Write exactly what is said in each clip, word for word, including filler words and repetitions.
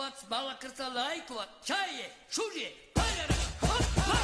Балакуват, балакрца лайкуват, чае, шуже, пайдера, хопа!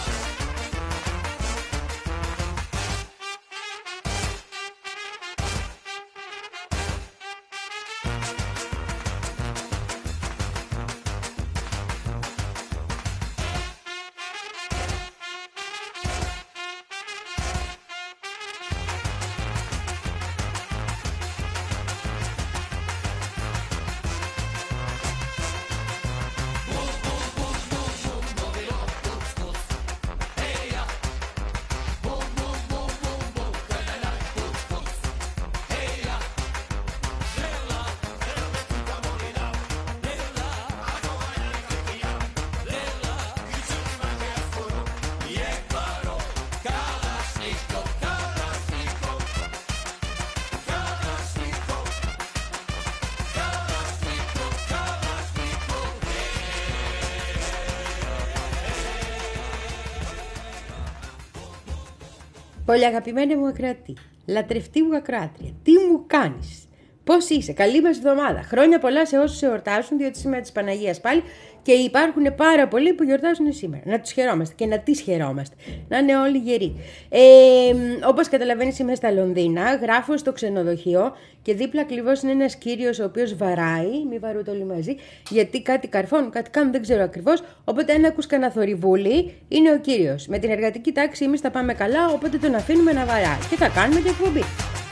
Πολύ αγαπημένη μου ακροατή, λατρευτή μου ακροάτρια, τι μου κάνεις, πώς είσαι, καλή μας εβδομάδα, χρόνια πολλά σε όσους εορτάζουν, διότι σήμερα της Παναγίας πάλι και υπάρχουν πάρα πολλοί που γιορτάζουν σήμερα. Να τους χαιρόμαστε και να τις χαιρόμαστε, να είναι όλοι γεροί. Ε, όπως καταλαβαίνεις, είμαι στα Λονδίνα, γράφω στο ξενοδοχείο και δίπλα ακριβώς είναι ένας κύριος ο οποίος βαράει, μη βαρούτε όλοι μαζί, γιατί κάτι καρφώνουν, κάτι κάνουν, δεν ξέρω ακριβώς. Οπότε, αν ακούς κανένα θορυβούλι, είναι ο κύριος. Με την εργατική τάξη εμείς θα πάμε καλά, οπότε τον αφήνουμε να βαράει και θα κάνουμε την εκπομπή.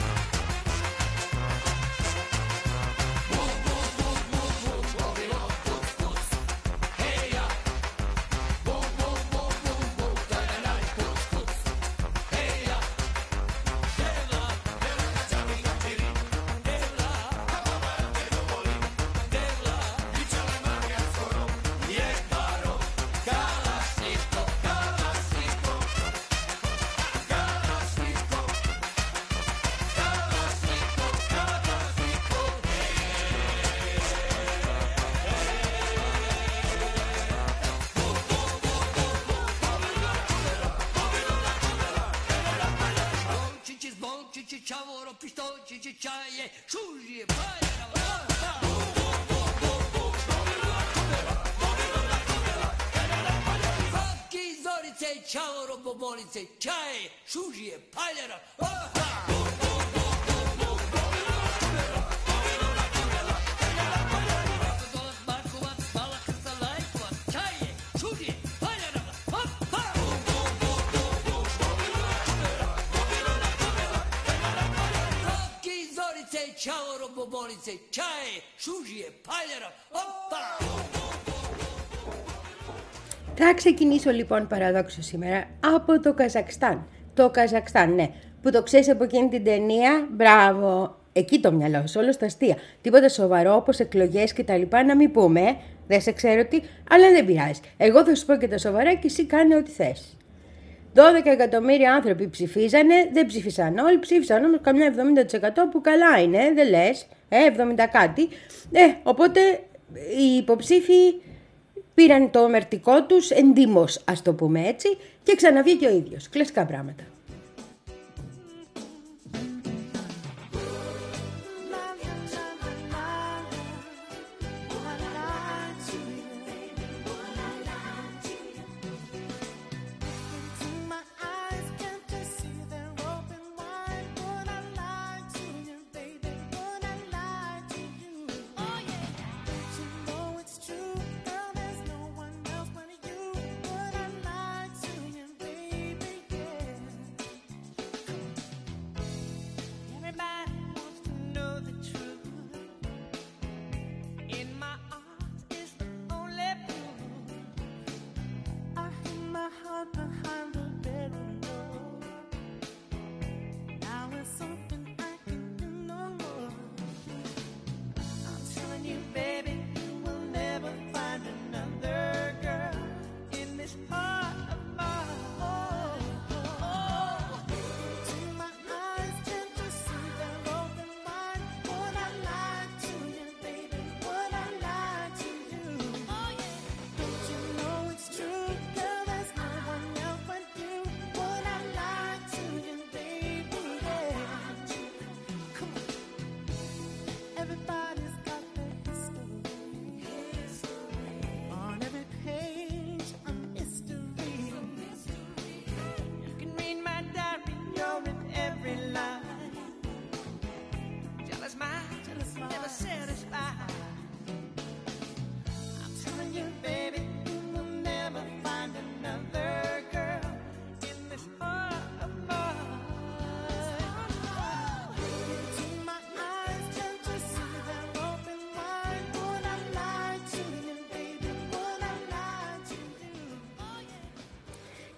Θα ξεκινήσω λοιπόν παραδόξω σήμερα από το Καζακστάν. Το Καζακστάν, ναι, που το ξέρεις από εκείνη την ταινία, μπράβο, εκεί το μυαλό σου, όλο στα αστεία. Τίποτα σοβαρό όπως εκλογές και τα λοιπά να μην πούμε, δεν σε ξέρω τι, αλλά δεν πειράζει. Εγώ θα σου πω και τα σοβαρά και εσύ κάνε ό,τι θες. δώδεκα εκατομμύρια άνθρωποι ψηφίζανε, δεν ψήφισαν όλοι, ψήφισαν όμως καμιά εβδομήντα τοις εκατό που καλά είναι, δεν λες, ε, εβδομήντα κάτι. Ε, οπότε οι υποψήφοι πήραν το μερτικό τους εντύμως, ας το πούμε έτσι, και ξαναβγήκε ο ίδιος. Κλασικά πράγματα.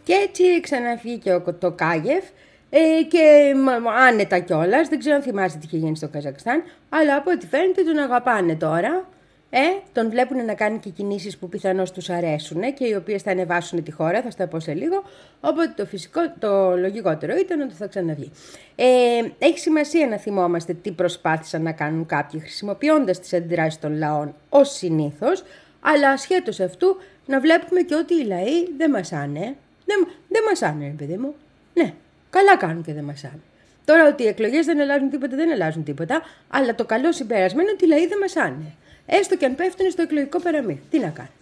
Και έτσι ξαναβγήκε το Κάγεφ ε, και άνετα κιόλας. Δεν ξέρω αν θυμάστε τι είχε γίνει στο Καζακστάν, αλλά από ό,τι φαίνεται τον αγαπάνε τώρα. Ε, τον βλέπουν να κάνει και κινήσεις που πιθανώς τους αρέσουν και οι οποίες θα ανεβάσουν τη χώρα, θα στα πω σε λίγο. Οπότε το, φυσικό, το λογικότερο ήταν ότι θα ξαναβγεί. Ε, έχει σημασία να θυμόμαστε τι προσπάθησαν να κάνουν κάποιοι χρησιμοποιώντας τις αντιδράσεις των λαών ως συνήθως, αλλά ασχέτως αυτού να βλέπουμε και ότι οι λαοί δεν μασάνε. Δεν, δεν μασάνε, παιδί μου. Ναι, καλά κάνουν και δεν μασάνε. Τώρα ότι οι εκλογές δεν αλλάζουν τίποτα, δεν αλλάζουν τίποτα, αλλά το καλό συμπέρασμα είναι ότι οι λαοί δεν μασάνε. Έστω και αν πέφτουν στο εκλογικό παραμύθι. Τι να κάνει.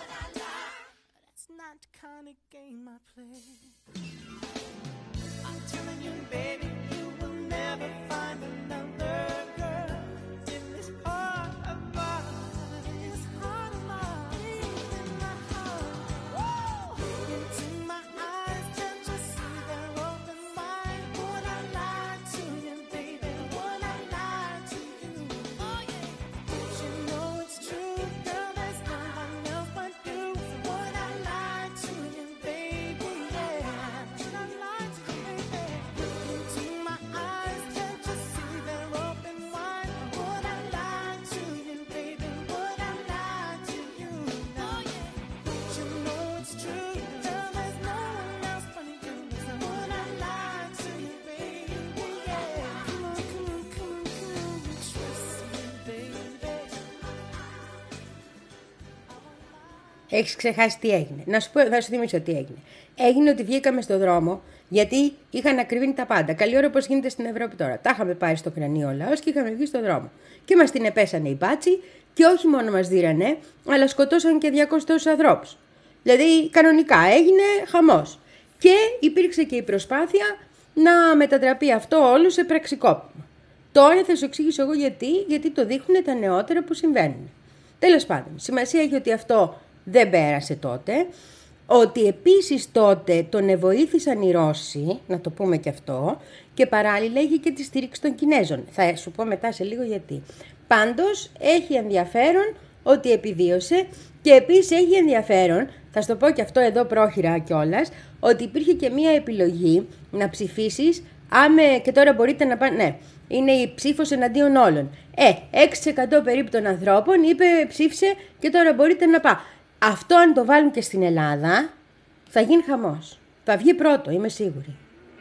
Έχεις ξεχάσει τι έγινε. Να σου, πω, θα σου θυμίσω τι έγινε. Έγινε ότι βγήκαμε στο δρόμο γιατί είχαν ακριβήνει τα πάντα. Καλή ώρα όπως γίνεται στην Ευρώπη τώρα. Τα είχαμε πάρει στο κρανίο ο λαός και είχαμε βγει στο δρόμο. Και μας την επέσανε οι μπάτσοι και όχι μόνο μας δίρανε, αλλά σκοτώσαν και διακόσιους τόσους ανθρώπους. Δηλαδή κανονικά έγινε χαμός. Και υπήρξε και η προσπάθεια να μετατραπεί αυτό όλο σε πραξικόπημα. Τώρα θα σου εξηγήσω εγώ γιατί, γιατί το δείχνουν τα νεότερα που συμβαίνουν. Τέλος πάντων, σημασία έχει ότι αυτό δεν πέρασε τότε, ότι επίσης τότε τον εβοήθησαν οι Ρώσοι, να το πούμε και αυτό, και παράλληλα έχει και τη στήριξη των Κινέζων. Θα σου πω μετά σε λίγο γιατί. Πάντως έχει ενδιαφέρον ότι επιβίωσε και επίσης έχει ενδιαφέρον, θα σου το πω και αυτό εδώ πρόχειρα κιόλας, ότι υπήρχε και μία επιλογή να ψηφίσεις, άμε και τώρα μπορείτε να πάνε, ναι, είναι η ψήφος εναντίον όλων. Ε, έξι τοις εκατό περίπου των ανθρώπων είπε ψήφισε και τώρα μπορείτε να πάω. Αυτό αν το βάλουν και στην Ελλάδα θα γίνει χαμός. Θα βγει πρώτο, είμαι σίγουρη.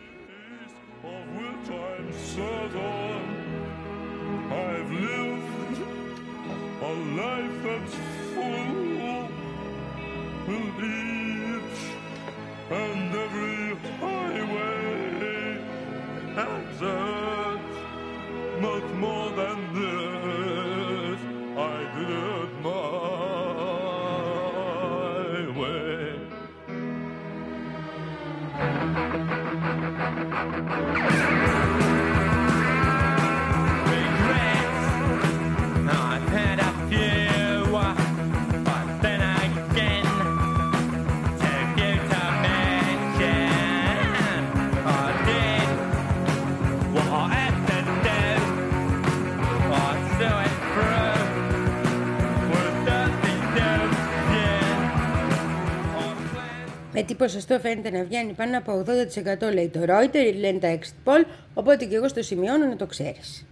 Με τι ποσοστό φαίνεται να βγαίνει πάνω από ογδόντα τοις εκατό λέει το Reuters, λένε τα exit poll, οπότε και εγώ στο σημειώνω να το ξέρεις.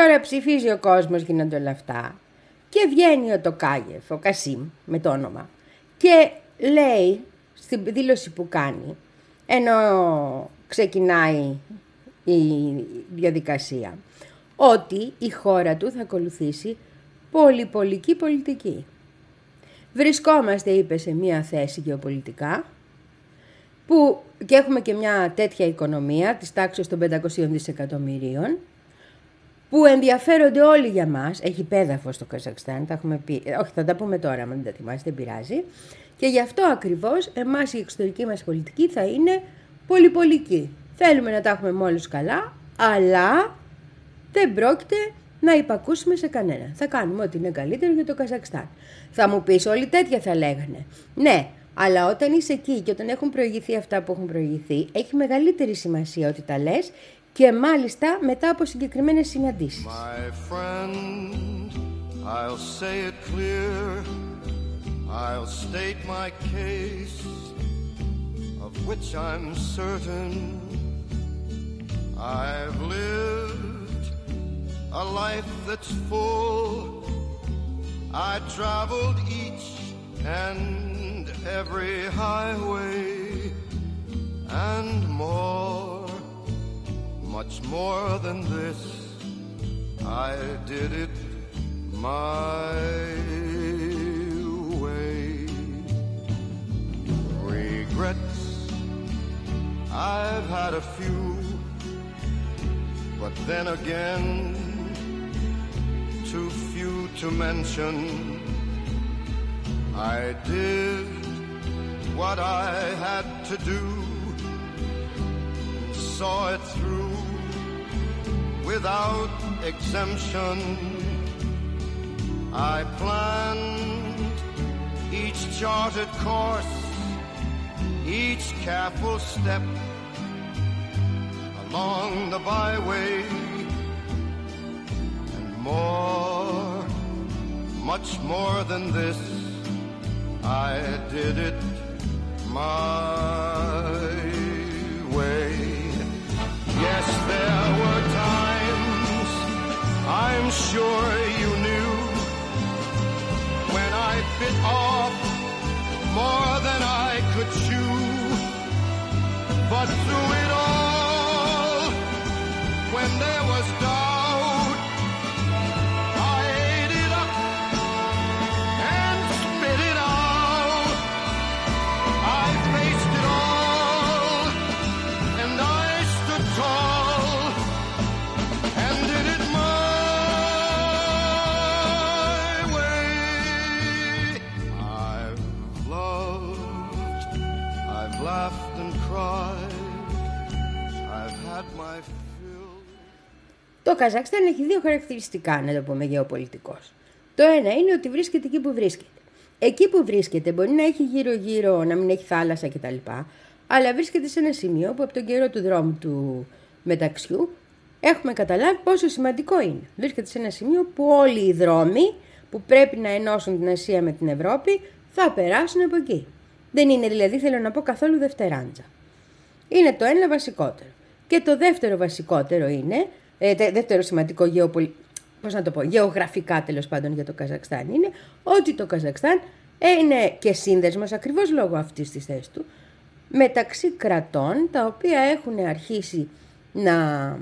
τώρα ψηφίζει ο κόσμος, γίνονται όλα αυτά. Και βγαίνει ο Τοκάγεφ, ο Κασίμ με το όνομα. Και λέει στην δήλωση που κάνει, ενώ ξεκινάει η διαδικασία, ότι η χώρα του θα ακολουθήσει πολυπολική πολιτική. Βρισκόμαστε, είπε, σε μια θέση γεωπολιτικά που και έχουμε και μια τέτοια οικονομία της τάξης των πεντακόσιων δισεκατομμυρίων, που ενδιαφέρονται όλοι για μας. Έχει πέδαφος στο Καζακστάν, τα έχουμε πει. Όχι, θα τα πούμε τώρα, αν δεν τα θυμάστε, δεν πειράζει. Και γι' αυτό ακριβώς εμάς η εξωτερική μας πολιτική θα είναι πολυπολική. Θέλουμε να τα έχουμε με όλους καλά, αλλά δεν πρόκειται να υπακούσουμε σε κανένα. Θα κάνουμε ό,τι είναι καλύτερο για το Καζακστάν. Θα μου πεις, όλοι τέτοια θα λέγανε. Ναι, αλλά όταν είσαι εκεί και όταν έχουν προηγηθεί αυτά που έχουν προηγηθεί, έχει μεγαλύτερη σημασία ότι τα λες, και μάλιστα μετά από συγκεκριμένες συναντήσεις. My friend, I'll say it clear. I'll state my case, of which I'm certain. I've lived a life that's full. I traveled each and every highway and more. Much more than this, I did it my way. Regrets, I've had a few, but then again, too few to mention. I did what I had to do, saw it through without exemption. I planned each charted course, each careful step along the byway, and more, much more than this, I did it my way. Yes, there were times, I'm sure you knew, when I bit off more than I could chew. But through it all, when there was doubt, I ate it up and spit it out. I faced it all, and I stood tall and did it my way. I've loved, I've laughed and cried, I've had my fill. Το Καζακστάν έχει δύο χαρακτηριστικά, να το πούμε γεωπολιτικώς. Το ένα είναι ότι βρίσκεται εκεί που βρίσκεται. Εκεί που βρίσκεται μπορεί να έχει γύρω-γύρω, να μην έχει θάλασσα κτλ. Αλλά βρίσκεται σε ένα σημείο που από τον καιρό του δρόμου του μεταξιού έχουμε καταλάβει πόσο σημαντικό είναι. Βρίσκεται σε ένα σημείο που όλοι οι δρόμοι που πρέπει να ενώσουν την Ασία με την Ευρώπη θα περάσουν από εκεί. Δεν είναι δηλαδή, θέλω να πω, καθόλου δευτεράντζα. Είναι το ένα βασικότερο. Και το δεύτερο βασικότερο είναι, ε, δεύτερο σημαντικό γεωπολι... πώς να το πω, γεωγραφικά τέλος πάντων για το Καζακστάν, είναι ότι το Καζακστάν είναι και σύνδεσμος ακριβώς λόγω αυτής της θέσης του μεταξύ κρατών τα οποία έχουν αρχίσει να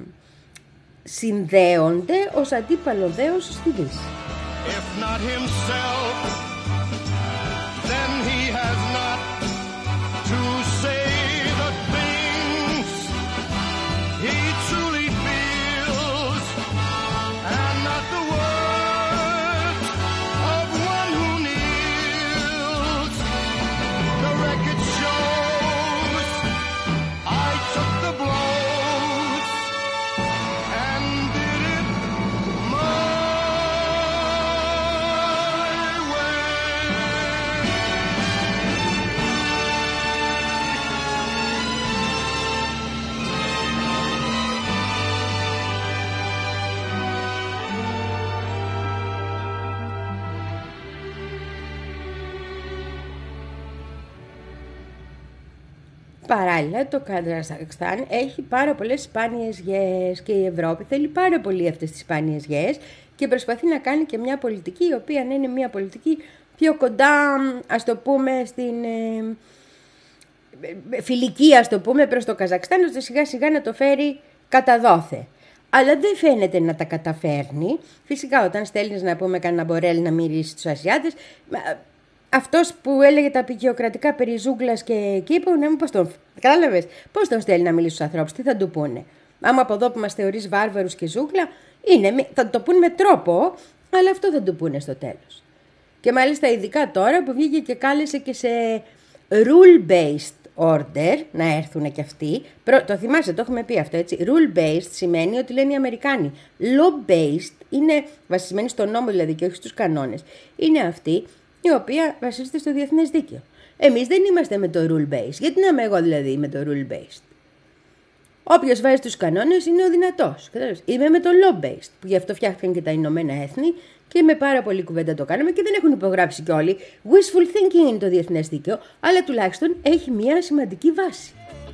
συνδέονται ως αντίπαλο δέος στη Δύση. If not himself, then he has not to say the things he truly feels, and not the words of one who kneels. The record shows I took the blows and did it my way. παράλληλα το Καζακστάν έχει πάρα πολλές σπάνιες γέες και η Ευρώπη θέλει πάρα πολύ αυτές τις σπάνιες γέες και προσπαθεί να κάνει και μια πολιτική η οποία να είναι μια πολιτική πιο κοντά, ας το πούμε, στην ε, φιλική, ας το πούμε, προς το Καζακστάν, ώστε σιγά σιγά να το φέρει κατά δόθε. Αλλά δεν φαίνεται να τα καταφέρνει. Φυσικά όταν στέλνεις, να πούμε, κανένα μπορέλ να μυρίσει στους Ασιάτες, αυτός που έλεγε τα απεικιοκρατικά περί ζούγκλας και κήπου, ναι, πώς τον, κατάλαβες, πώς τον στέλνει να μιλήσει στους ανθρώπους, τι θα του πούνε. Άμα από εδώ που μας θεωρείς βάρβαρους και ζούγκλα, είναι, θα το πούνε με τρόπο, αλλά αυτό θα του πούνε στο τέλος. Και μάλιστα ειδικά τώρα που βγήκε και κάλεσε και σε rule-based order να έρθουν και αυτοί. Το θυμάσαι, το έχουμε πει αυτό, έτσι. Rule-based σημαίνει ότι λένε οι Αμερικάνοι. Law-based είναι βασισμένοι στο νόμο δηλαδή και όχι στους κανόνες. Είναι αυτή η οποία βασίζεται στο διεθνές δίκαιο. Εμείς δεν είμαστε με το rule-based. Γιατί να είμαι εγώ δηλαδή με το rule-based. Όποιος βάζει τους κανόνες είναι ο δυνατός. Είμαι με το law-based, που γι' αυτό φτιάχτηκαν και τα Ηνωμένα Έθνη και με πάρα πολύ κουβέντα το κάναμε και δεν έχουν υπογράψει κι όλοι. Wishful thinking είναι το διεθνές δίκαιο, αλλά τουλάχιστον έχει μια σημαντική βάση.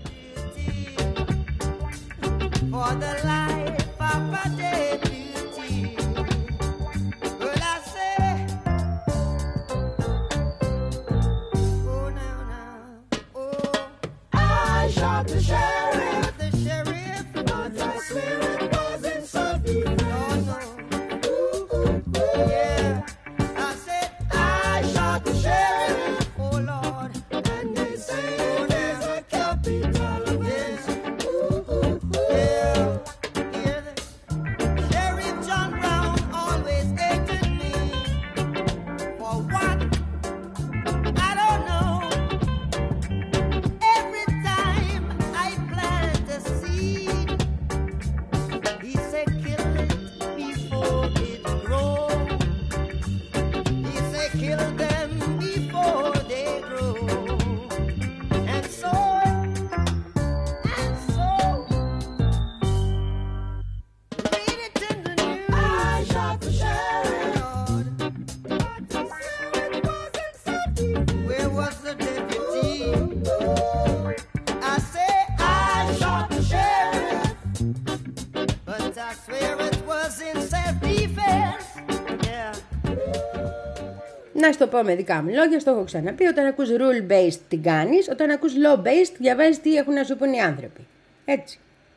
Να στο πω με δικά μου λόγια, στο έχω ξαναπεί. Όταν ακούς rule-based την κάνεις, όταν ακούς law-based διαβάζεις τι έχουν να σου πούν οι άνθρωποι. Έτσι.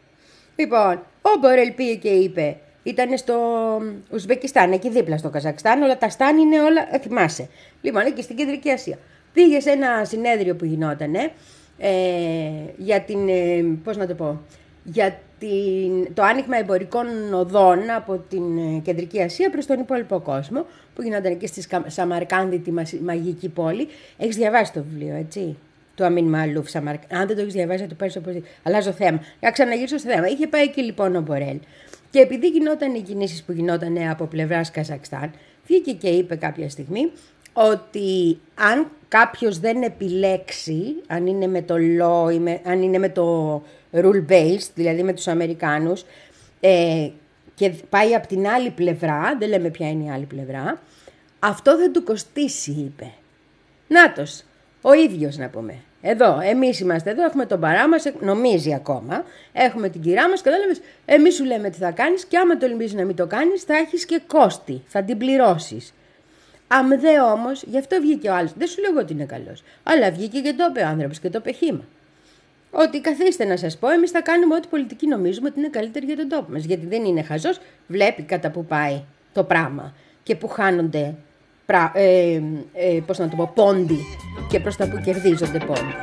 Λοιπόν, ο Μπορέλ πήγε και είπε, ήταν στο Ουσβεκιστάν, εκεί δίπλα στο Καζακστάν, όλα τα στάν είναι όλα, ε, θυμάσαι. Λοιπόν, εκεί στην Κεντρική Ασία. Πήγε σε ένα συνέδριο που γινότανε ε, για την, ε, πώς να το πω, για την, το άνοιγμα εμπορικών οδών από την Κεντρική Ασία προς τον υπόλοιπο κόσμο, που γινόταν εκεί στη Σαμαρκάνδη, τη μαγική πόλη. Έχεις διαβάσει το βιβλίο, έτσι, του Αμίν Μαλούφ, Σαμαρκάνδη. Αν δεν το έχεις διαβάσει, θα το πάρεις όπως. Αλλάζω θέμα. Να ξαναγυρίσω στο θέμα. Είχε πάει εκεί λοιπόν ο Μπορέλ. Και επειδή γινόταν οι κινήσεις που γινόταν από πλευράς Καζακστάν, βγήκε και είπε κάποια στιγμή ότι αν κάποιος δεν επιλέξει, αν είναι με το law, με, αν είναι με το rule-based, δηλαδή με τους Αμερικάνους, ε, και πάει από την άλλη πλευρά, δεν λέμε ποια είναι η άλλη πλευρά, αυτό θα του κοστίσει, είπε. Νάτος, ο ίδιος να πούμε. Εδώ, εμείς είμαστε εδώ, έχουμε τον παρά μας, νομίζει ακόμα, έχουμε την κυρά μας, κατάλαβες, εμείς σου λέμε τι θα κάνεις και άμα τολμήσεις να μην το κάνεις θα έχεις και κόστη, θα την πληρώσεις. Αμδέ όμως, γι' αυτό βγήκε ο άλλος, δεν σου λέω ότι είναι καλός, αλλά βγήκε και το είπε ο άνθρωπος και το είπε χήμα. Ότι καθίστε να σας πω, εμείς θα κάνουμε ό,τι πολιτική νομίζουμε ότι είναι καλύτερη για τον τόπο μας. Γιατί δεν είναι χαζός, βλέπει κατά που πάει το πράγμα και που χάνονται πρα, ε, ε, πώς να το πω, πόντι και προς τα που κερδίζονται πόντι.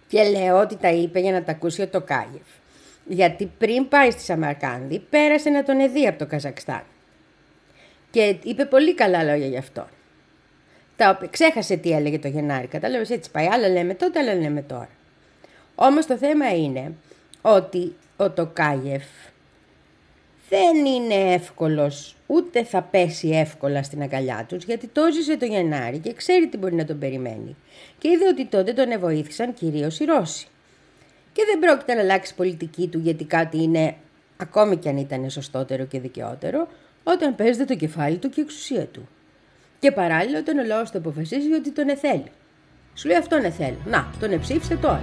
Και λέω ότι τα είπε για να τα ακούσει ο Τοκάγεφ. Γιατί πριν πάει στη Σαμαρκάνδη πέρασε να τον εδεί από το Καζακστάν. Και είπε πολύ καλά λόγια γι' αυτό. Τα οποία ξέχασε τι έλεγε το Γενάρη. Κατάλαβες, έτσι πάει. Άλλα λέμε τότε, άλλα λέμε τώρα. Όμως το θέμα είναι ότι ο Τοκάγεφ δεν είναι εύκολος, ούτε θα πέσει εύκολα στην αγκαλιά τους, γιατί το ζήσε το Γενάρη και ξέρει τι μπορεί να τον περιμένει. Και είδε ότι τότε τον εβοήθησαν κυρίως οι Ρώσοι. Και δεν πρόκειται να αλλάξει πολιτική του, γιατί κάτι είναι, ακόμη κι αν ήταν σωστότερο και δικαιότερο, όταν παίζεται το κεφάλι του και η εξουσία του. Και παράλληλα όταν ο λαός το αποφασίζει ότι τον εθέλει. Σου λέει αυτόν εθέλει. Να, τον εψήφισε τώρα.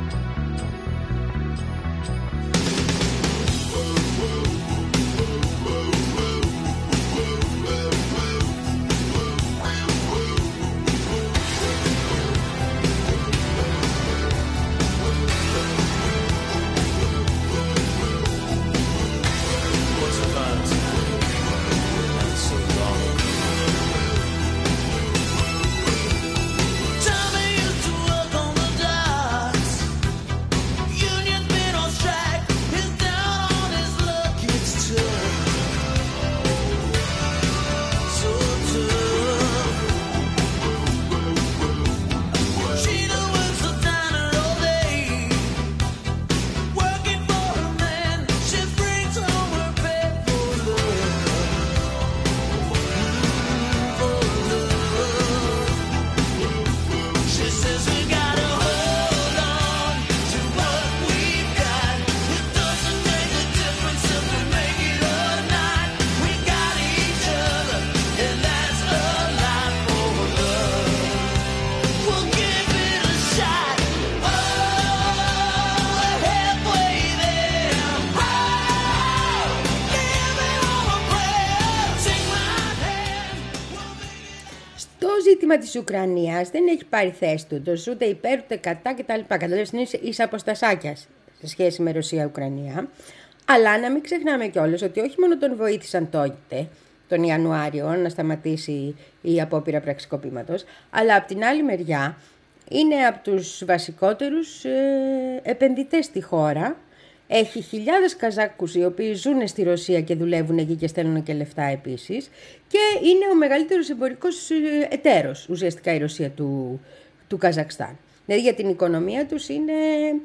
Της Ουκρανίας δεν έχει πάρει θέση του, ούτε υπέρ ούτε κατά κτλ. Καταλαβαίνεις, είναι ίσα αποστασάκια σε σχέση με Ρωσία-Ουκρανία. Αλλά να μην ξεχνάμε κιόλας ότι όχι μόνο τον βοήθησαν τότε, τον Ιανουάριο, να σταματήσει η απόπειρα πραξικοπήματος, αλλά από την άλλη μεριά είναι από τους βασικότερους ε, επενδυτές στη χώρα. Έχει χιλιάδες Καζάκους οι οποίοι ζουν στη Ρωσία και δουλεύουν εκεί και στέλνουν και λεφτά επίσης. Και είναι ο μεγαλύτερος εμπορικός εταίρος ουσιαστικά η Ρωσία του, του Καζακστάν. Δηλαδή για την οικονομία τους είναι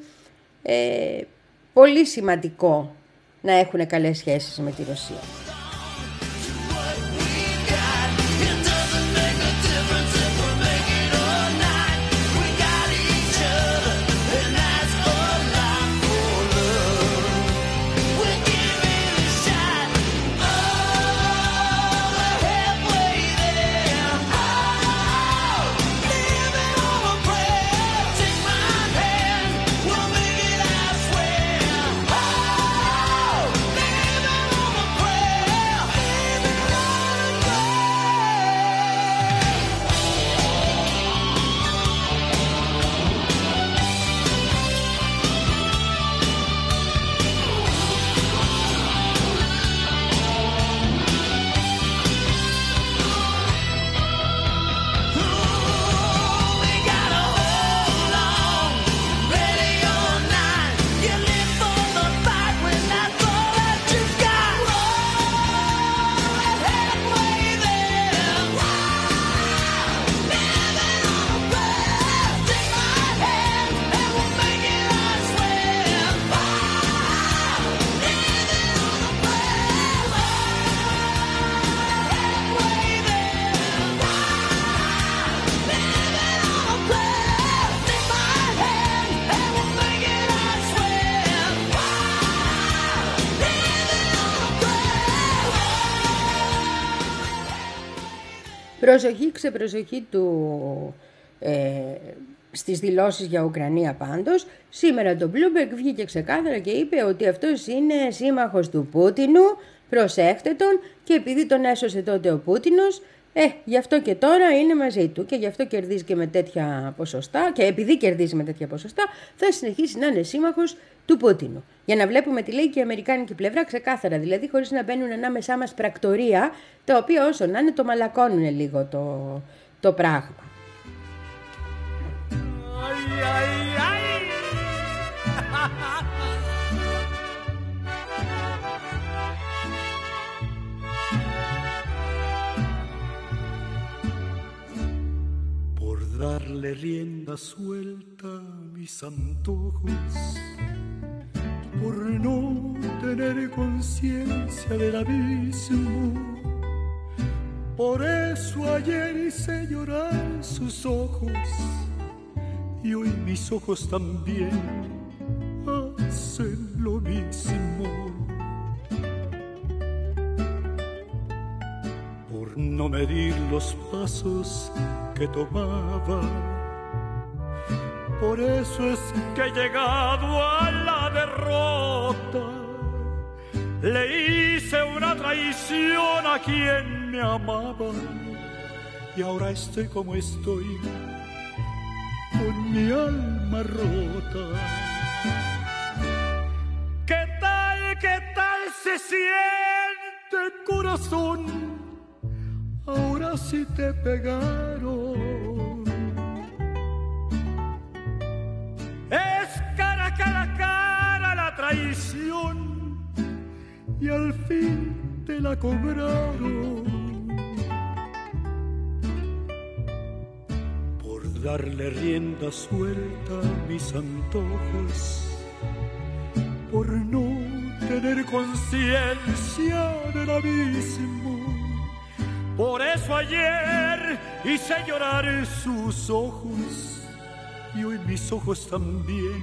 ε, πολύ σημαντικό να έχουν καλές σχέσεις με τη Ρωσία. Προσοχή, ξεπροσοχή του ε, στις δηλώσεις για Ουκρανία πάντως. Σήμερα το Bloomberg βγήκε ξεκάθαρα και είπε ότι αυτός είναι σύμμαχος του Πούτινου, προσέχτε τον, και επειδή τον έσωσε τότε ο Πούτινος, ε, γι' αυτό και τώρα είναι μαζί του και γι' αυτό κερδίζει και με τέτοια ποσοστά, και επειδή κερδίζει με τέτοια ποσοστά θα συνεχίσει να είναι σύμμαχος του Πούτινου. Για να βλέπουμε τι λέει και η αμερικάνικη πλευρά ξεκάθαρα, δηλαδή χωρίς να μπαίνουν ανάμεσά μας πρακτορία, τα οποία όσο να είναι το μαλακώνουν λίγο το, το πράγμα. Ai, ai, ai. Darle rienda suelta a mis antojos, por no tener conciencia del abismo. Por eso ayer hice llorar sus ojos y hoy mis ojos también hacen lo mismo. Por no medir los pasos que tomaba, por eso es que he llegado a la derrota. Le hice una traición a quien me amaba y ahora estoy como estoy, con mi alma rota. ¿Qué tal, qué tal se siente, corazón? Ahora sí te pegaron. Es cara, cara, cara la traición y al fin te la cobraron. Por darle rienda suelta a mis antojos, por no tener conciencia del abismo. Por eso ayer hice llorar sus ojos y hoy mis ojos también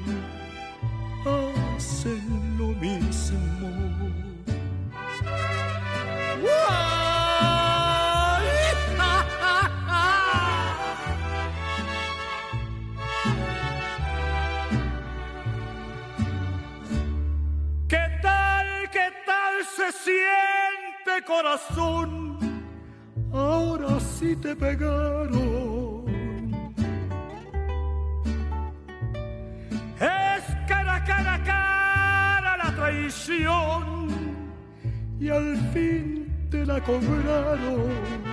hacen lo mismo. ¿Qué tal, qué tal se siente, corazón? Ahora sí te pegaron. Es cara, cara, cara la traición y al fin te la cobraron.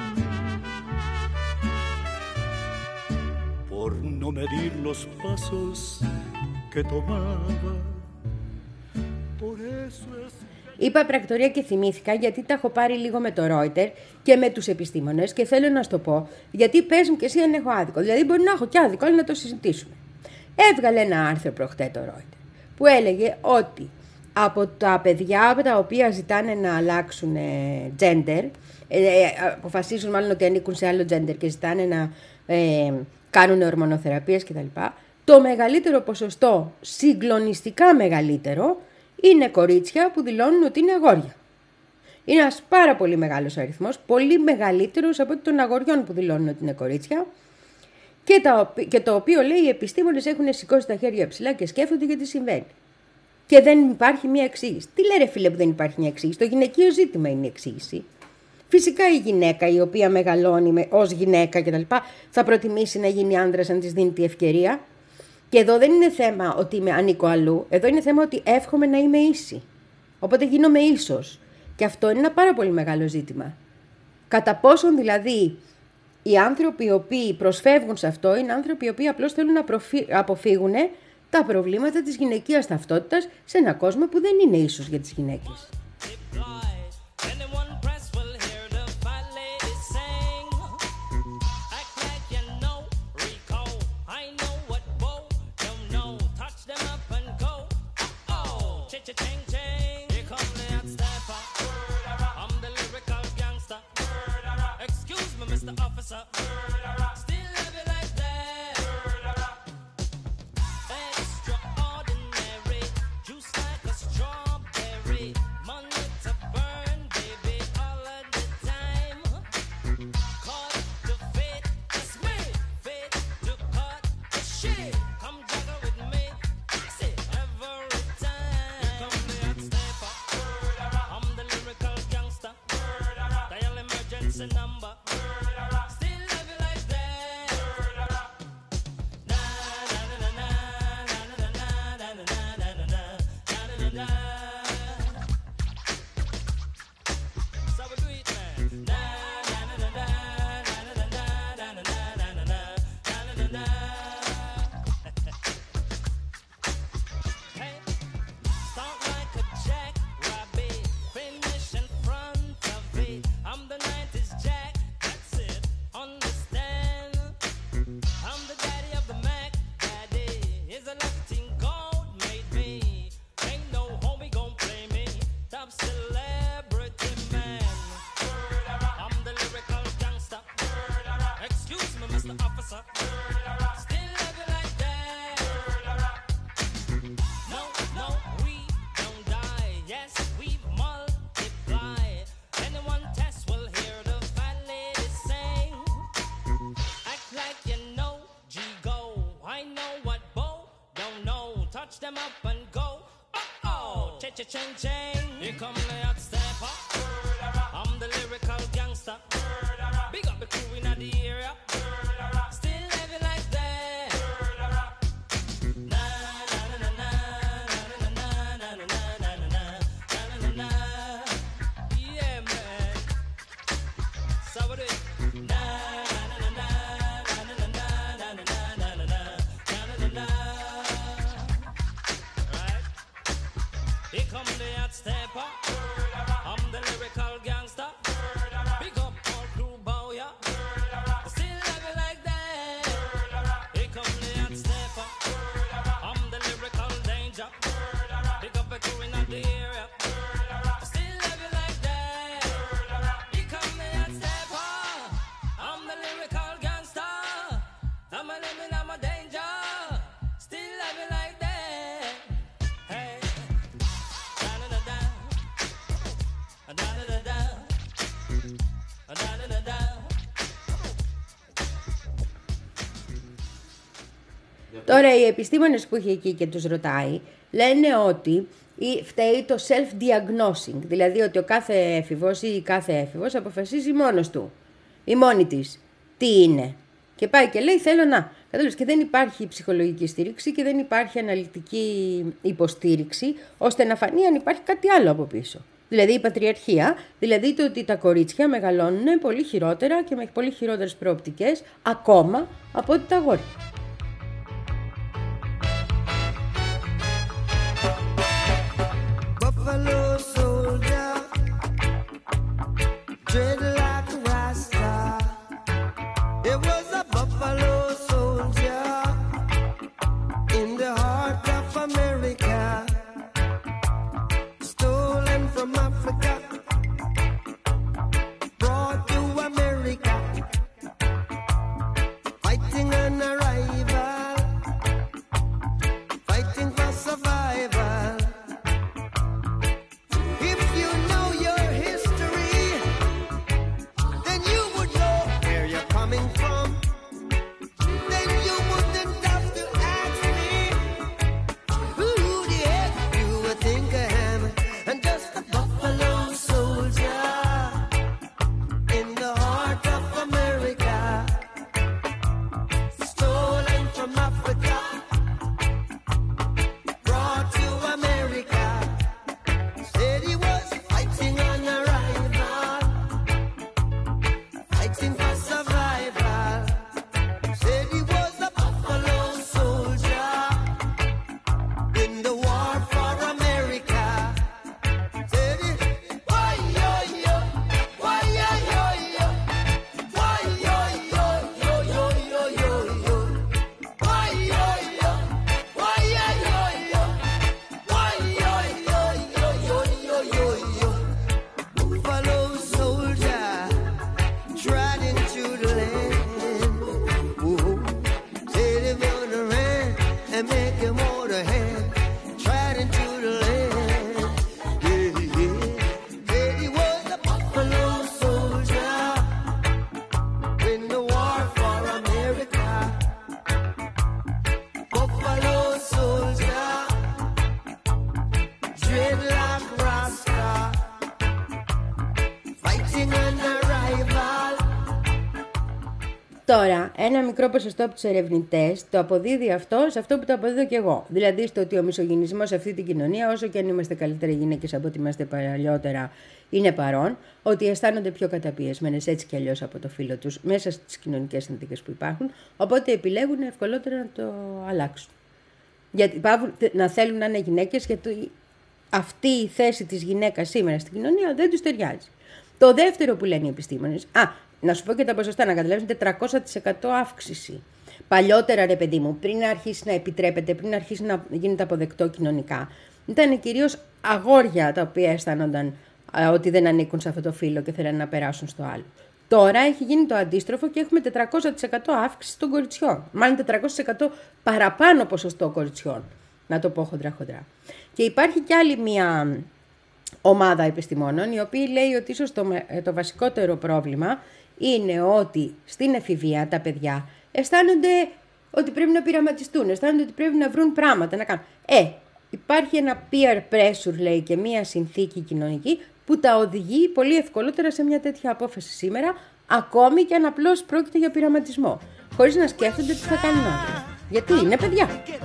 Por no medir los pasos que tomaba, por eso es... Είπα πρακτορία και θυμήθηκα γιατί τα έχω πάρει λίγο με το Reuters και με τους επιστήμονες και θέλω να σου το πω γιατί πες μου και εσύ αν έχω άδικο. Δηλαδή μπορεί να έχω και άδικο, αλλά να το συζητήσουμε. Έβγαλε ένα άρθρο προχτές το Reuters που έλεγε ότι από τα παιδιά τα οποία ζητάνε να αλλάξουν gender, ε, αποφασίζουν μάλλον ότι ανήκουν σε άλλο gender και ζητάνε να ε, κάνουν ορμονοθεραπείες κτλ. Το μεγαλύτερο ποσοστό, συγκλονιστικά μεγαλύτερο, είναι κορίτσια που δηλώνουν ότι είναι αγόρια. Είναι ένας πάρα πολύ μεγάλος αριθμός, πολύ μεγαλύτερος από των αγοριών που δηλώνουν ότι είναι κορίτσια και, τα, και το οποίο λέει οι επιστήμονες έχουν σηκώσει τα χέρια ψηλά και σκέφτονται γιατί συμβαίνει. Και δεν υπάρχει μια εξήγηση. Τι λέει ρε φίλε που δεν υπάρχει μια εξήγηση? Το γυναικείο ζήτημα είναι η εξήγηση. Φυσικά η γυναίκα η οποία μεγαλώνει ως γυναίκα κτλ. Θα προτιμήσει να γίνει άντρας αν της δίνει τη ευκαιρία. Και εδώ δεν είναι θέμα ότι είμαι ανήκω αλλού, εδώ είναι θέμα ότι εύχομαι να είμαι ίση. Οπότε γίνομαι ίσος. Και αυτό είναι ένα πάρα πολύ μεγάλο ζήτημα. Κατά πόσον δηλαδή οι άνθρωποι οι οποίοι προσφεύγουν σε αυτό είναι άνθρωποι οι οποίοι απλώς θέλουν να προφύ... αποφύγουν τα προβλήματα της γυναικείας ταυτότητας σε έναν κόσμο που δεν είναι ίσος για τις γυναίκες. Still love it like that. Extraordinary, juice like a strawberry. Watch them up and go. Oh oh, cha cha ching ching. Here come the hot stepper. I'm the lyrical gangster. Big up the crew in the area. Still living like that. Na na na na na na na na na na na na. Yeah man. So what do it? Na na na na na na na na na na na na. Right? Here come the hot stepper. I'm the lyrical gangster. Big up all crew bow ya. Still love you like that. Here come the hot stepper. I'm the lyrical danger. Big up the crew in the area. Still love you like that. Here come the hot stepper. I'm the lyrical gangster. I'm a living, I'm a danger. Still love you like that. Hey. Da da da da. Da da da da. Da da da da. Τώρα οι επιστήμονες που έχει εκεί και τους ρωτάει λένε ότι φταίει το self-diagnosing, δηλαδή ότι ο κάθε έφηβος ή η κάθε έφηβος αποφασίζει μόνος του ή μόνη της τι είναι και πάει και λέει θέλω να. Κατάλαβες, και δεν υπάρχει ψυχολογική στήριξη και δεν υπάρχει αναλυτική υποστήριξη ώστε να φανεί αν υπάρχει κάτι άλλο από πίσω. Δηλαδή η πατριαρχία, δηλαδή το ότι τα κορίτσια μεγαλώνουν πολύ χειρότερα και με πολύ χειρότερες προοπτικές ακόμα από ότι τα αγόρια. Buffalo soldier, dreadlock rasta. It was a buffalo soldier in the heart of America, stolen from Africa, brought to America, fighting an arrival, fighting for survival. If you know your history, then you would know where you're coming from. Then you wouldn't have to ask me who the heck you would think I am. I'm just a buffalo soldier in the heart of America, stolen from Africa, brought to America. Said he was fighting on arrival, fighting for survival. Said he was a buffalo soldier in the war for America. Said he, why yo yo, why yo yo yo, why yo yo yo yo yo yo yo, why yo yo, why yo yo yo, why yo yo yo yo yo yo yo. Buffalo soldier trod into the land. Whoa. Said he gonna run and make him hold a hand. Trod into the land. Yeah, yeah. Said he was a buffalo soldier in the war for America. Buffalo soldier, dreadlock rasta, fighting an arrival. Τώρα, ένα μικρό ποσοστό από τους ερευνητές το αποδίδει αυτό σε αυτό που το αποδίδω και εγώ. Δηλαδή στο ότι ο μισογυνισμός σε αυτή την κοινωνία, όσο και αν είμαστε καλύτερα γυναίκες από ό,τι είμαστε παλιότερα, είναι παρόν, ότι αισθάνονται πιο καταπιεσμένες έτσι κι αλλιώς από το φύλο τους μέσα στις κοινωνικές συνθήκες που υπάρχουν, οπότε επιλέγουν ευκολότερα να το αλλάξουν. Γιατί πάβουν να θέλουν να είναι γυναίκες, γιατί αυτή η θέση της γυναίκας σήμερα στην κοινωνία δεν τους ταιριάζει. Το δεύτερο που λένε οι επιστήμονες, α, να σου πω και τα ποσοστά, να καταλάβεις, τετρακόσια τοις εκατό αύξηση. Παλιότερα, ρε παιδί μου, πριν αρχίσει να επιτρέπεται, πριν αρχίσει να γίνεται αποδεκτό κοινωνικά, ήταν κυρίως αγόρια τα οποία αισθάνονταν α, ότι δεν ανήκουν σε αυτό το φύλο και θέλουν να περάσουν στο άλλο. Τώρα έχει γίνει το αντίστροφο και έχουμε τετρακόσια τοις εκατό αύξηση των κοριτσιών. Μάλλον τετρακόσια τοις εκατό παραπάνω ποσοστό κοριτσιών. Να το πω χοντρά-χοντρά. Και υπάρχει κι άλλη μία ομάδα επιστημόνων, η οποία λέει ότι ίσως το, το βασικότερο πρόβλημα είναι ότι στην εφηβεία τα παιδιά αισθάνονται ότι πρέπει να πειραματιστούν, αισθάνονται ότι πρέπει να βρουν πράγματα να κάνουν. Ε, υπάρχει ένα peer pressure, λέει, και μία συνθήκη κοινωνική που τα οδηγεί πολύ ευκολότερα σε μια τέτοια απόφαση σήμερα, ακόμη και αν απλώς πρόκειται για πειραματισμό, χωρίς να σκέφτονται τι θα κάνουν αύριο. Γιατί είναι παιδιά.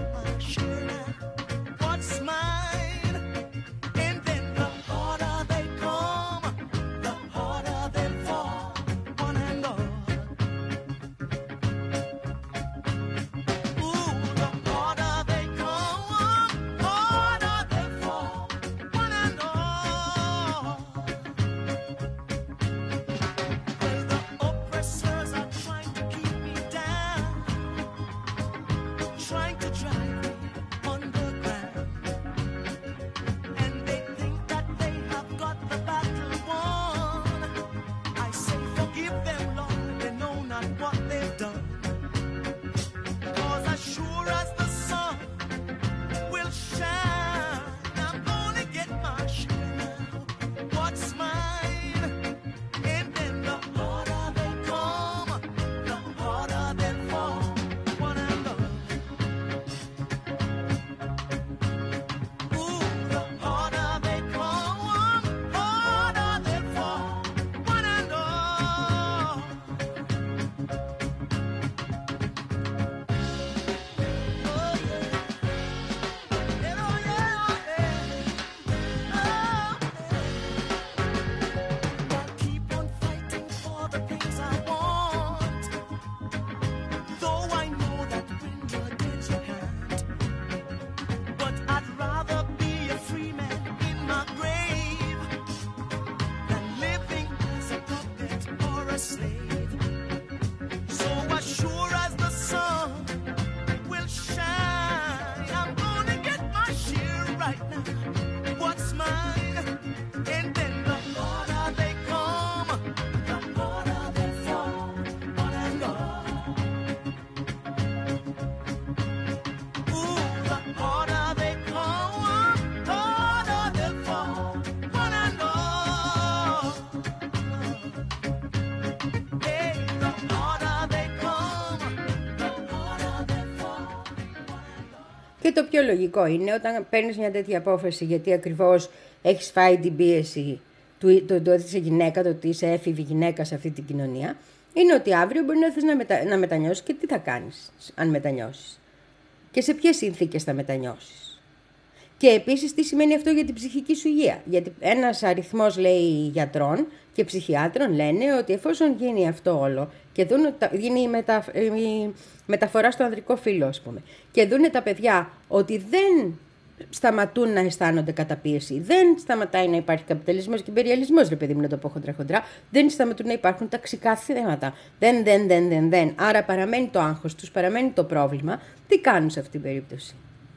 Και το πιο λογικό είναι όταν παίρνεις μια τέτοια απόφαση, γιατί ακριβώς έχεις φάει την πίεση του, το, το ότι είσαι γυναίκα, το ότι είσαι έφηβη γυναίκα σε αυτή την κοινωνία, είναι ότι αύριο μπορεί να θες να, μετα, να μετανιώσεις και τι θα κάνεις αν μετανιώσεις. Και σε ποιες συνθήκες θα μετανιώσεις. Και επίσης τι σημαίνει αυτό για την ψυχική σου υγεία. Γιατί ένας αριθμός, λέει, γιατρών και ψυχιάτρων λένε ότι εφόσον γίνει αυτό όλο και δουν, γίνει η, μετα, η μεταφορά στο ανδρικό φύλο, ας πούμε, και δουν τα παιδιά ότι δεν σταματούν να αισθάνονται καταπίεση, δεν σταματάει να υπάρχει καπιταλισμός και υπεριαλισμός, ρε παιδί μου, να το πω χοντρά-χοντρά, δεν σταματούν να υπάρχουν ταξικά θέματα, δεν, δεν, δεν, δεν, δεν. Άρα παραμένει το άγχος τους, παραμένει το πρόβλημα. Τι κάνουν σε αυτή την περίπτωση?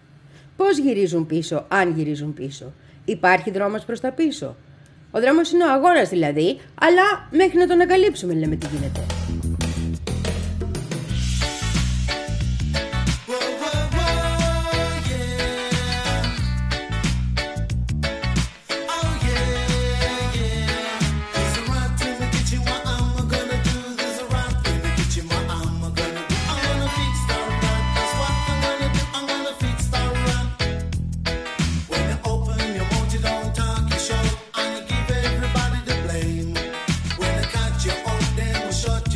Πώς γυρίζουν πίσω, αν γυρίζουν πίσω? Υπάρχει δρόμος προς τα πίσω? Ο δρόμος είναι ο αγώνας δηλαδή, αλλά μέχρι να τον ανακαλύψουμε, λέμε, τι γίνεται. Shut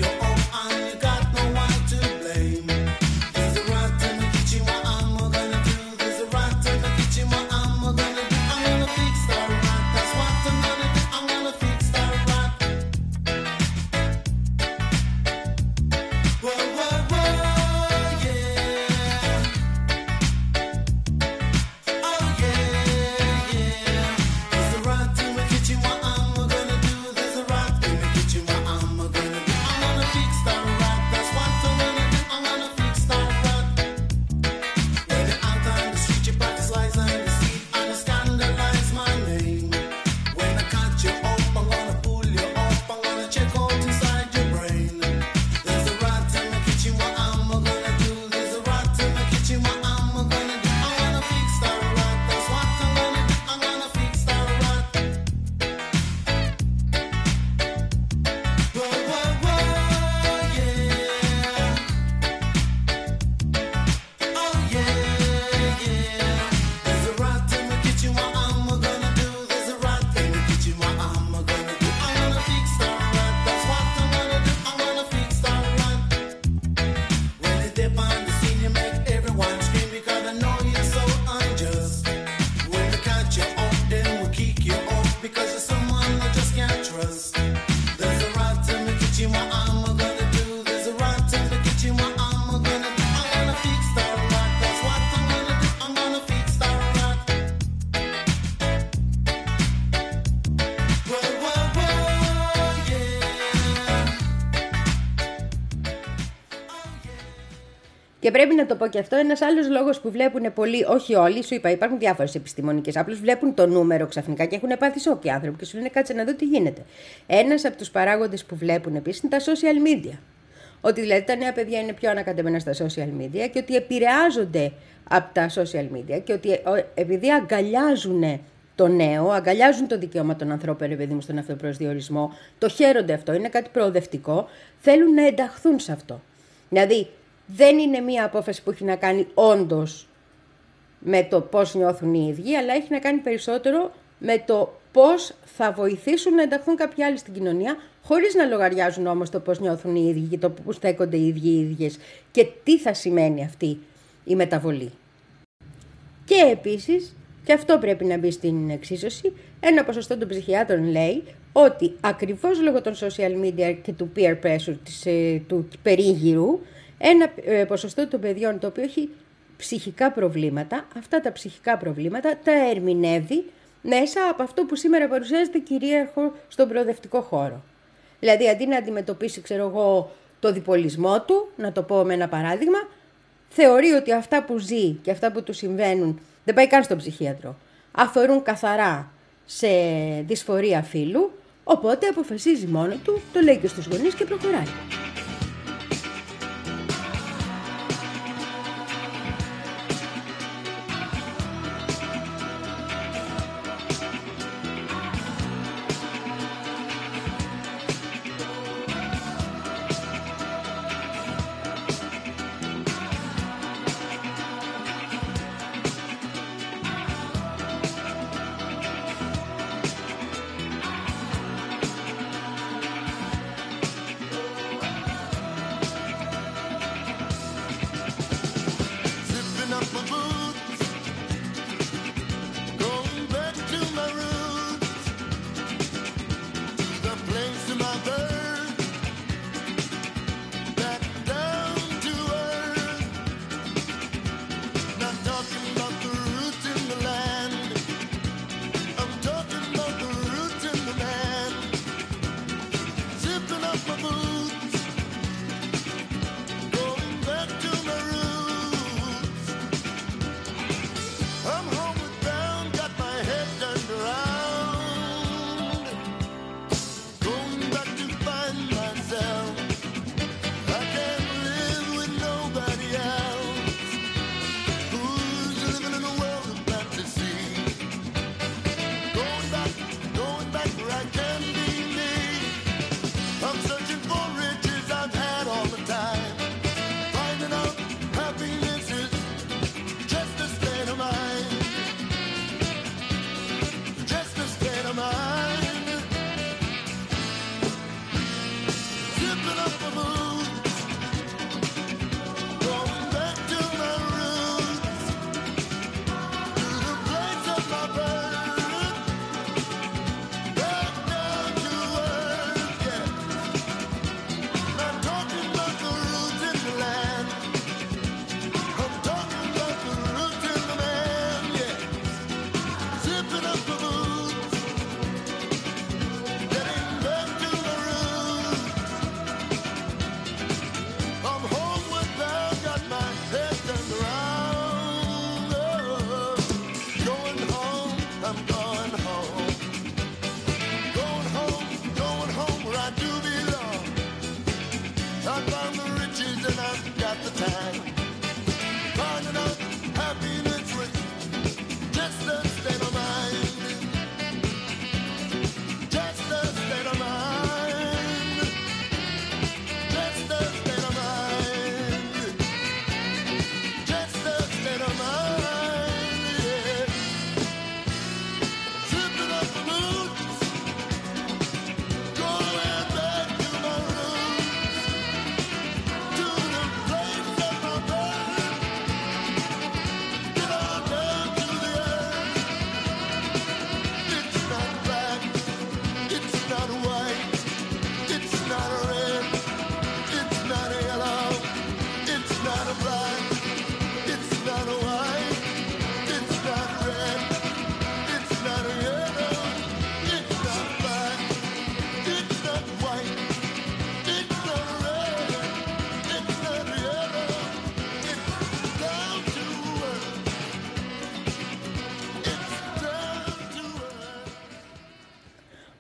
Και πρέπει να το πω και αυτό, ένας άλλος λόγος που βλέπουν πολλοί, όχι όλοι, σου είπα, υπάρχουν διάφορες επιστημονικές, απλώς βλέπουν το νούμερο ξαφνικά και έχουν πάθει σοκ οι άνθρωποι και σου λένε κάτσε να δω τι γίνεται. Ένας από τους παράγοντες που βλέπουν επίσης είναι τα social media. Ότι δηλαδή τα νέα παιδιά είναι πιο ανακατεμένα στα social media και ότι επηρεάζονται από τα social media και ότι επειδή αγκαλιάζουν το νέο, αγκαλιάζουν το δικαίωμα των ανθρώπων, ρε παιδί μου, στον αυτοπροσδιορισμό, το χαίρονται αυτό, είναι κάτι προοδευτικό, θέλουν να ενταχθούν σε αυτό. Δηλαδή, δεν είναι μία απόφαση που έχει να κάνει όντως με το πώς νιώθουν οι ίδιοι, αλλά έχει να κάνει περισσότερο με το πώς θα βοηθήσουν να ενταχθούν κάποιοι άλλοι στην κοινωνία, χωρίς να λογαριάζουν όμως το πώς νιώθουν οι ίδιοι και το πώς στέκονται οι ίδιοι οι ίδιες και τι θα σημαίνει αυτή η μεταβολή. Και επίσης, και αυτό πρέπει να μπει στην εξίσωση, ένα ποσοστό των ψυχιάτρων λέει ότι ακριβώς λόγω των social media και του peer pressure, της, του περίγυρου, ένα ποσοστό των παιδιών το οποίο έχει ψυχικά προβλήματα, αυτά τα ψυχικά προβλήματα τα ερμηνεύει μέσα από αυτό που σήμερα παρουσιάζεται κυρίαρχο στον προοδευτικό χώρο. Δηλαδή αντί να αντιμετωπίσει, ξέρω εγώ, το διπολισμό του, να το πω με ένα παράδειγμα, θεωρεί ότι αυτά που ζει και αυτά που του συμβαίνουν δεν πάει καν στον ψυχίατρο, αφορούν καθαρά σε δυσφορία φύλου, οπότε αποφασίζει μόνο του, το λέει και στους γονείς και προχωράει.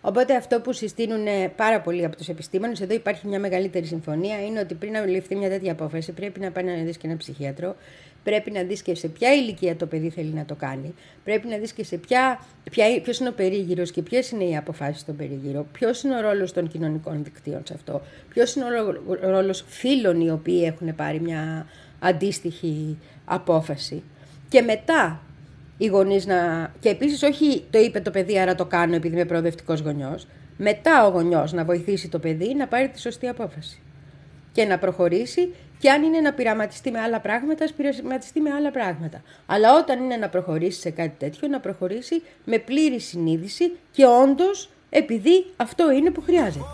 Οπότε αυτό που συστήνουν πάρα πολλοί από τους επιστήμονες, εδώ υπάρχει μια μεγαλύτερη συμφωνία, είναι ότι πριν να ληφθεί μια τέτοια απόφαση πρέπει να πάει να δεις και έναν ψυχίατρο, πρέπει να δεις και σε ποια ηλικία το παιδί θέλει να το κάνει, πρέπει να δεις και σε ποια, ποια, ποιος είναι ο περίγυρος και ποιες είναι οι αποφάσεις στον περίγυρο, ποιος είναι ο ρόλος των κοινωνικών δικτύων σε αυτό, ποιος είναι ο ρόλος φίλων οι οποίοι έχουν πάρει μια αντίστοιχη απόφαση. Και μετά οι γονείς να... Και επίσης όχι το είπε το παιδί άρα το κάνω επειδή είμαι προοδευτικός γονιός. Μετά ο γονιός να βοηθήσει το παιδί να πάρει τη σωστή απόφαση. Και να προχωρήσει και αν είναι να πειραματιστεί με άλλα πράγματα, ας πειραματιστεί με άλλα πράγματα. Αλλά όταν είναι να προχωρήσει σε κάτι τέτοιο, να προχωρήσει με πλήρη συνείδηση και όντως επειδή αυτό είναι που χρειάζεται.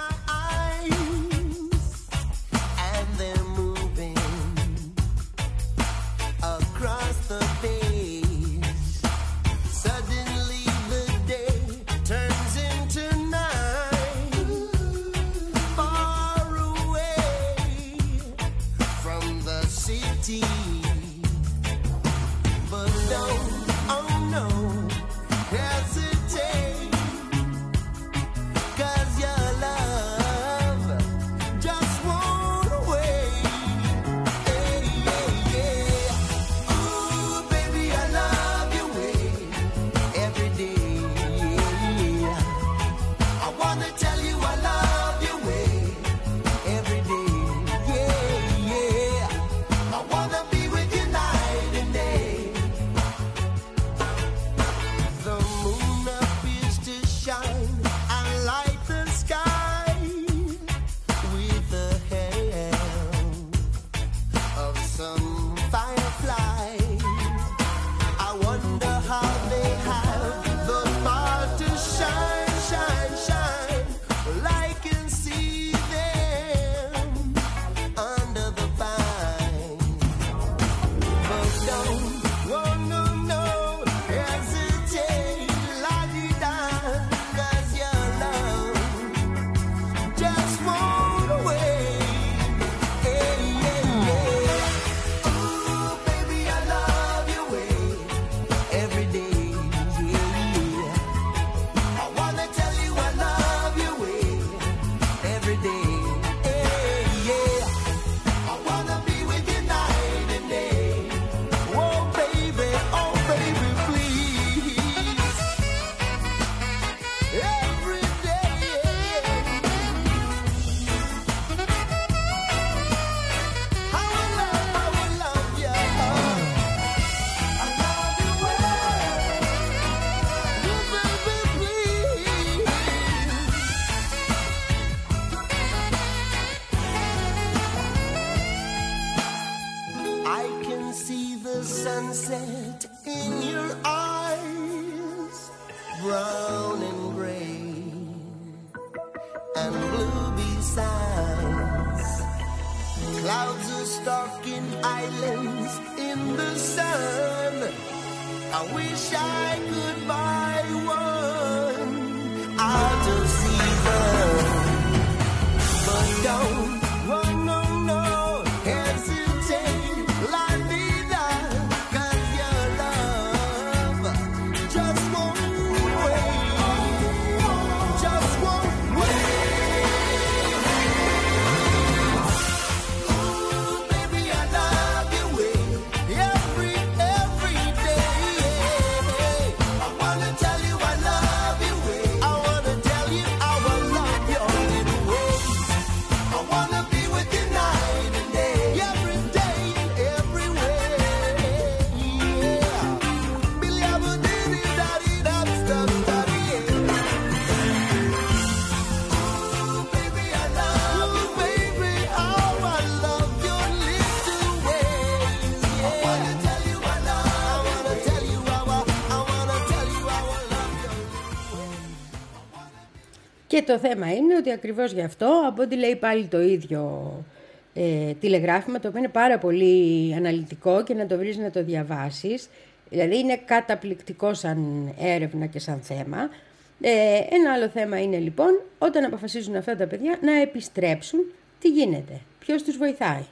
Και το θέμα είναι ότι ακριβώς γι' αυτό, από ό,τι λέει πάλι το ίδιο ε, τηλεγράφημα, το οποίο είναι πάρα πολύ αναλυτικό και να το βρεις να το διαβάσεις, δηλαδή είναι καταπληκτικό σαν έρευνα και σαν θέμα. Ε, ένα άλλο θέμα είναι λοιπόν, όταν αποφασίζουν αυτά τα παιδιά να επιστρέψουν, τι γίνεται, ποιος τους βοηθάει.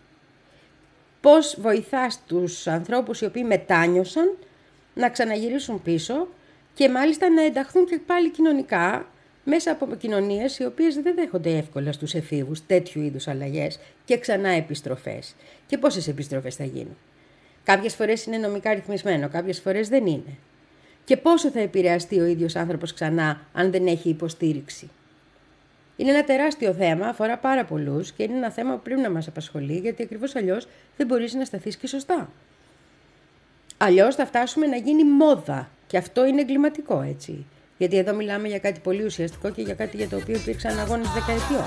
Πώς βοηθάς τους ανθρώπους οι οποίοι μετάνιωσαν να ξαναγυρίσουν πίσω και μάλιστα να ενταχθούν και πάλι κοινωνικά μέσα από κοινωνίες οι οποίες δεν δέχονται εύκολα στους εφήβους τέτοιου είδους αλλαγές και ξανά επιστροφές. Και πόσες επιστροφές θα γίνουν? Κάποιες φορές είναι νομικά ρυθμισμένο, κάποιες φορές δεν είναι. Και πόσο θα επηρεαστεί ο ίδιος άνθρωπος ξανά αν δεν έχει υποστήριξη? Είναι ένα τεράστιο θέμα, αφορά πάρα πολλούς και είναι ένα θέμα που πρέπει να μας απασχολεί, γιατί ακριβώς αλλιώς δεν μπορείς να σταθείς και σωστά. Αλλιώς θα φτάσουμε να γίνει μόδα και αυτό είναι εγκληματικό, έτσι. Γιατί εδώ μιλάμε για κάτι πολύ ουσιαστικό και για κάτι για το οποίο υπήρξαν αγώνες δεκαετιών.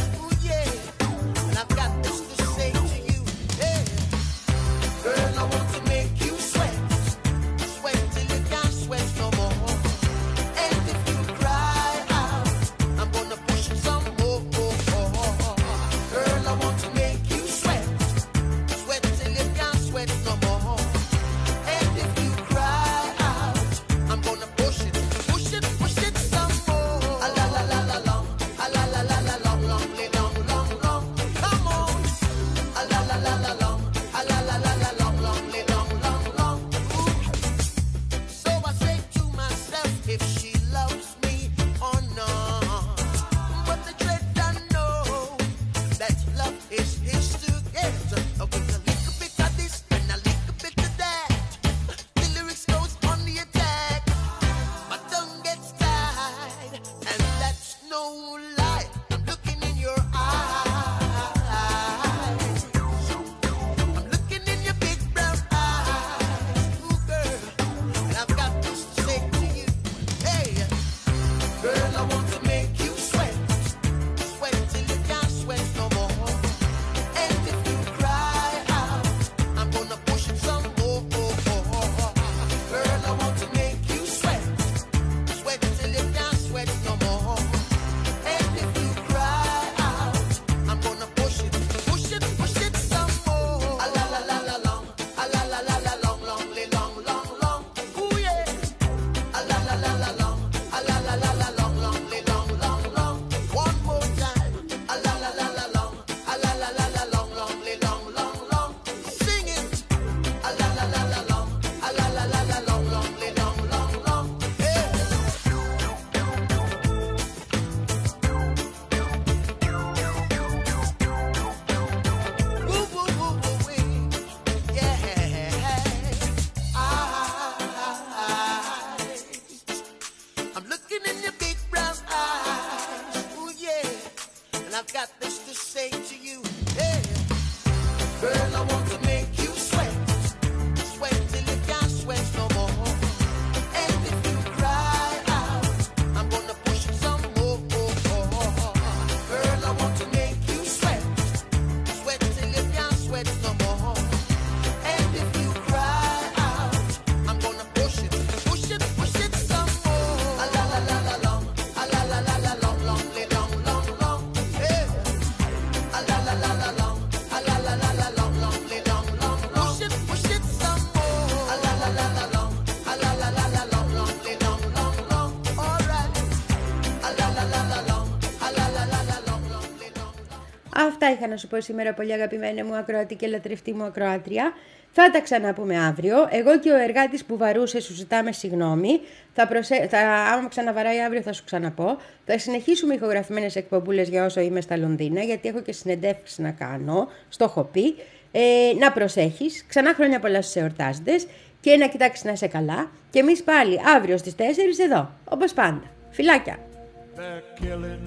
Αυτά είχα να σου πω σήμερα, πολύ αγαπημένη μου ακροατή και λατρευτή μου ακροάτρια. Θα τα ξαναπούμε αύριο. Εγώ και ο εργάτης που βαρούσε σου ζητάμε συγγνώμη. Θα προσε... θα... Άμα ξαναβαράει αύριο θα σου ξαναπώ. Θα συνεχίσουμε ηχογραφημένες εκπομπούλες για όσο είμαι στα Λονδίνα, γιατί έχω και συνεντεύξεις να κάνω. Στο έχω πει. Ε, να προσέχεις. Ξανά χρόνια πολλά στους εορτάζοντες και να κοιτάξεις να είσαι καλά. Και εμείς πάλι αύριο στις τέσσερις εδώ, όπως πάντα. Φιλάκια! They're killing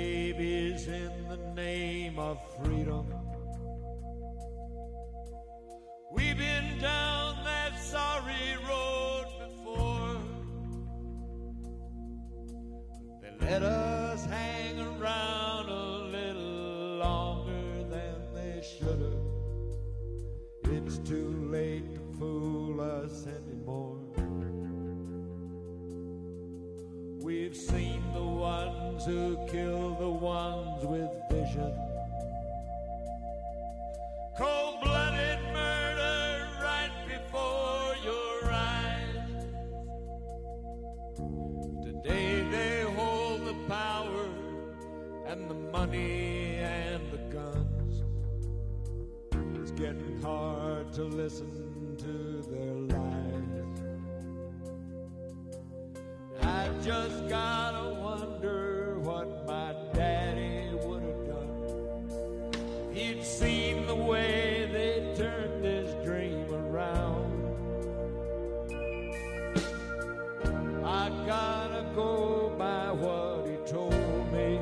babies in the name of freedom. We've been down that sorry road before. They let us hang around a little longer than they should have. It's too late to fool us anymore. We've seen the ones who kill the ones with vision. Cold-blooded murder right before your eyes. Today they hold the power and the money and the guns. It's getting hard to listen to their lies. just gotta wonder what my daddy would have done if he'd seen the way they turned his dream around. I gotta go by what he told me.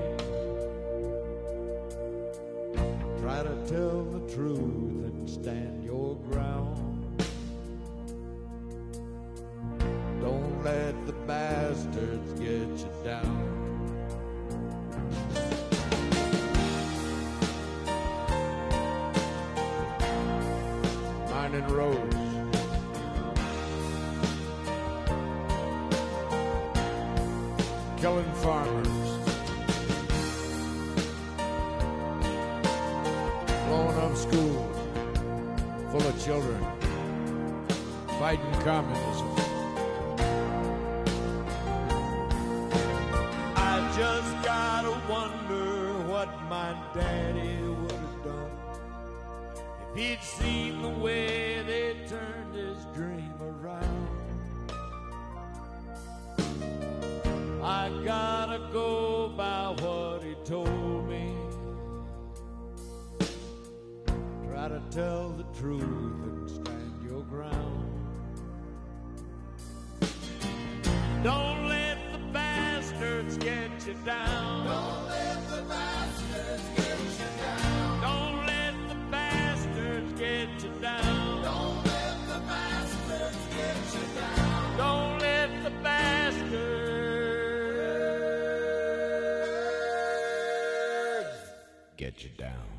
Try to tell the truth and stand your ground. Don't let the bastards get you down. Minding roads, killing farmers, blowing up schools full of children, fighting communism. I just gotta wonder what my daddy would have done if he'd seen the way they turned his dream around. I gotta go by what he told me. Try to tell the truth and stand your ground. Don't let the bastards get you down. Don't let the bastards get you down. Don't let the bastards get you down. Don't let the bastards get you down. Don't let the bastards get you down.